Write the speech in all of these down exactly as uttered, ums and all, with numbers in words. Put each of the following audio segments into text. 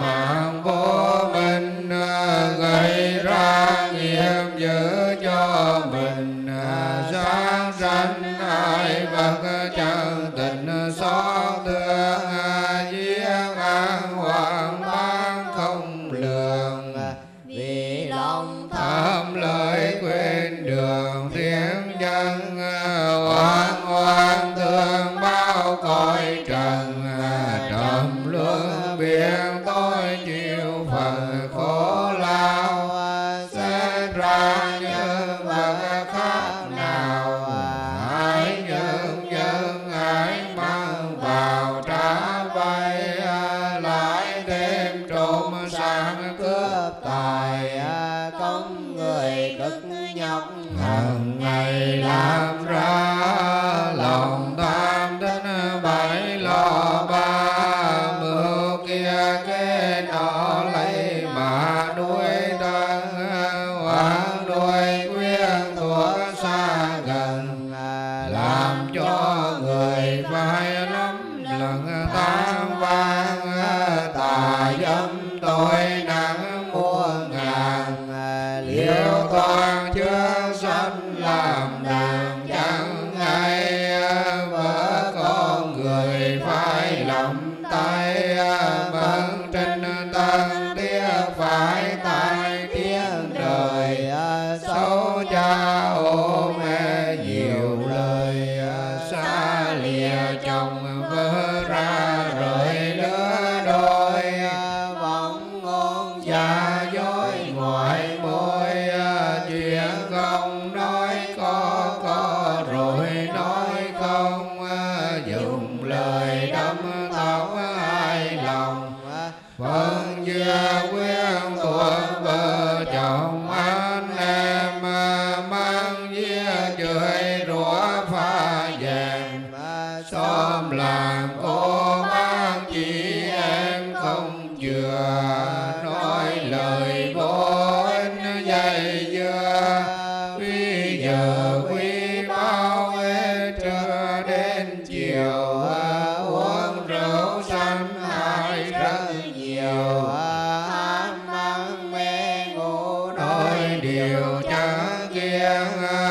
mạng vô minh, gây ra nghiệp dữ cho mình. Sáng sanh ai bậc chân tình xót thương, giết an hoàng ban không lường. Vì lòng tham lợi quên đường thiên nhân, oan oan thương bao cõi trần. Trầm luân biển tôi chịu phần khổ lao, xét ra nhân vật khác nào. Ai nhân nhân ai mang vào trả vay, lại thêm trộm sang cướp tài. công người cực nhọc Hằng ngày làm ra lòng tham tính bảy lo ba, mưu kia kế nọ lấy mà nuôi thân. Hoang đuôi quyên thuộc xa gần, làm cho người phải lắm lần tam vang. Tà dâm tội nặng muôn ngàn, liêu toan chưa sanh làm đường chẳng hay. Vợ con người phải lầm tay, mân trên tân tiếc phải tai tiếng đời. Xấu cha ô mẹ nhiều lời, xa lìa chồng vợ ra rời lứa đôi. vọng ngôn Cha dối ngoài môi, chuyện không nói có có rồi nói không. Dùng lời đâm thấu ai lòng, phân chia quyên thuộc vợ chồng anh em. Mang chia chửi rủa pha vàng, xóm làng cô bác chị em không chừa. Nói lời vô ích dây dưa, bây giờ quý bao hết trưa đến chiều. Uống rượu xanh hai rất nhiều, ham ăn mê ngủ nói điều chẳng kiêng.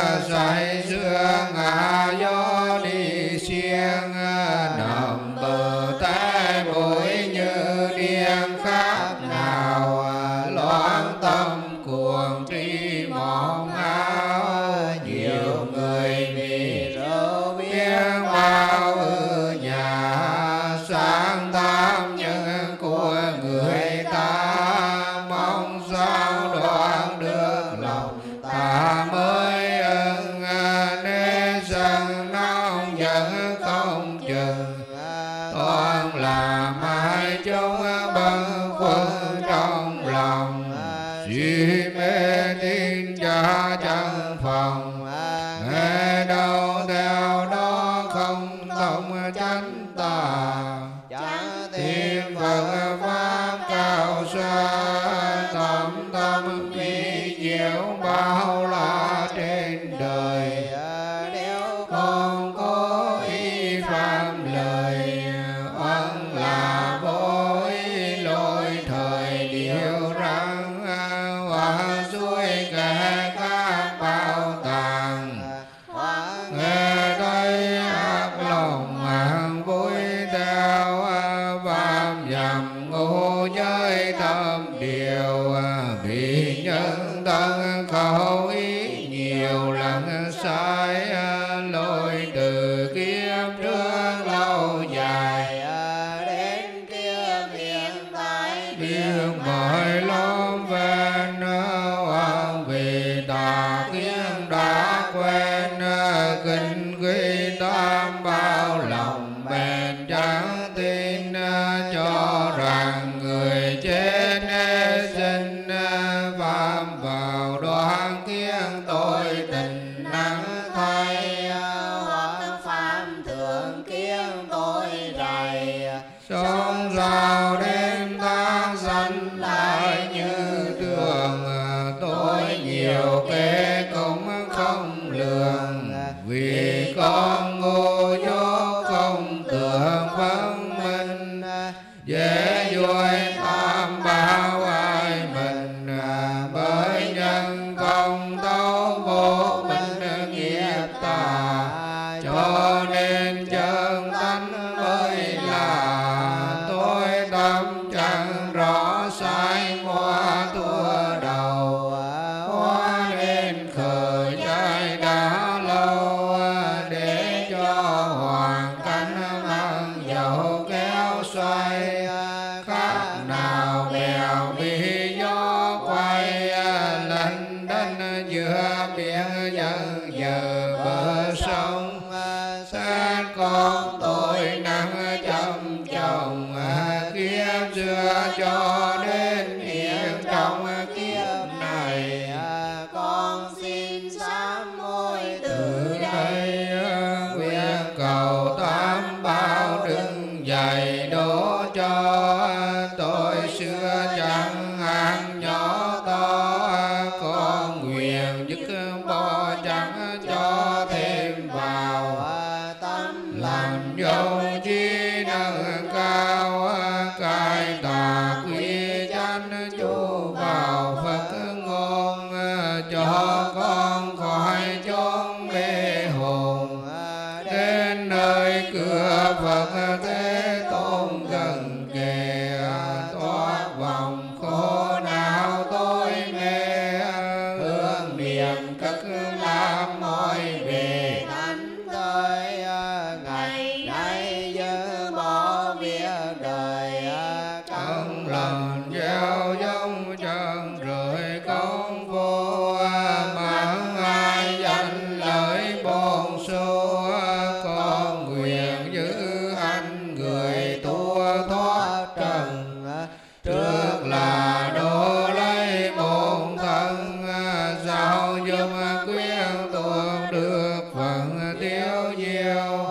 Say sưa ngả gió đi xiên, nằm bờ té bụi như điên khác nào. Loạn tâm cuồng tri mỏng áo, nhiều người vì rượu biếng bao ư nhà. Sáng tam nhân của người ta, mong sao đoạn được lòng ta mới ưng. Nên sân nóng giận không chừng, toàn làm hai chúng bâng khuâng trong lòng. Suy mê tin cha chẳng phòng, nghe đâu theo đó không thông chánh tà. chẳng Thiên Phật pháp cao xa, tâm tâm vi diệu bao la trên đời. nếu Không có ý phạm lời, oan là vô ý lỗi thời điều răng. Hoa suối kẻ các bao tàng, nghe thấy ác lòng hàng vui theo. Phạm dầm ngu giới tâm điều, vì nhân thân khẩu ý nhiều lần sai. Lối từ kiếp trước lâu dài, đến kiếp hiện tại biết mọi lối ven. Hoàng vì tà kiến đã quen, kinh quy tam bao lòng bèn chẳng tin. Cho rằng người chết sinh, phạm vào đoan kiến tội tình nắng thay. hoặc phạm thượng kiến tội rày. Sống sao đến tháng sanh lại như thường, tôi nhiều kế cũng không lường. Vì con ngu dốt không tưởng phân minh, dễ vui tham xoay, khác nào bèo bị gió quay, lênh đênh giữa biển dần giờ bờ sông. Xét con tôi nắng chăm chồng kiếp xưa cho đến hiện trong kiếp này. Con xin sám hối từ Từ đây, đây nguyện cầu tam bảo đứng dậy đổ cho tôi xưa chẳng ăn nhỏ to. Con nguyện dứt bỏ chẳng cho thêm vào, tâm làm dấu chi nâng cao cai tà quy chánh chú vào Phật ngôn. Cho con khỏi chốn mê hồn, đến nơi cửa Phật Thế Tôn gần kề. Thoát vòng khổ não tối mê, hương niệm cất làm mỏi về. thánh tới ngày nay dư bỏ việc đời Công lần gieo giống chân rời công phu, mãn ai danh lợi bổn số. Con nguyện giữ anh người tua thoát trần, trước là đổ lấy bổn thân. Sao giúp quyến tuồng được phần tiêu diêu,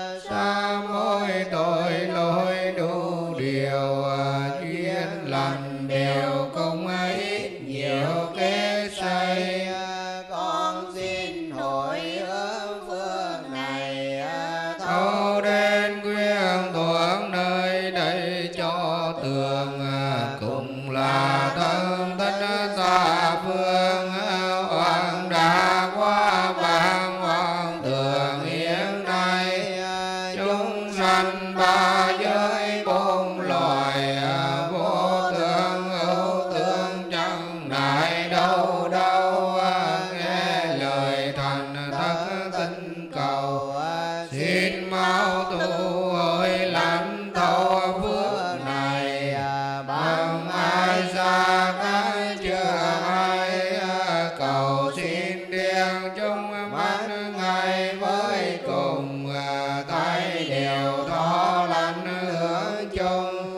sám hối tội lỗi đủ điều. Chuyên lành đều cũng ít nhiều kế say. con xin hồi hướng phương này Thâu đến quyến tuồng nơi đây cho tường, cùng là thân thích xa phương. Hoàng đã qua vàng hoàng tường hiện nay, chúng sanh ba giới bốn loài. Vô tướng ưu tướng chẳng đại đâu đâu, nghe lời thành thất tinh cầu. Xin mau tu hồi lãnh thâu phước này, bằng ai xa cái chưa ai. Cầu xin điên chúng mắt ngay với cùng, tay đều thọ lành hướng chung.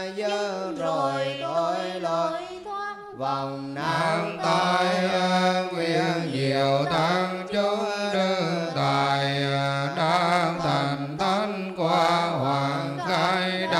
dơ rồi tội lỗi thoát vòng Nắng nan tai nguyện diệu tăng chúng đương tài, đang thành thánh qua hoàng khai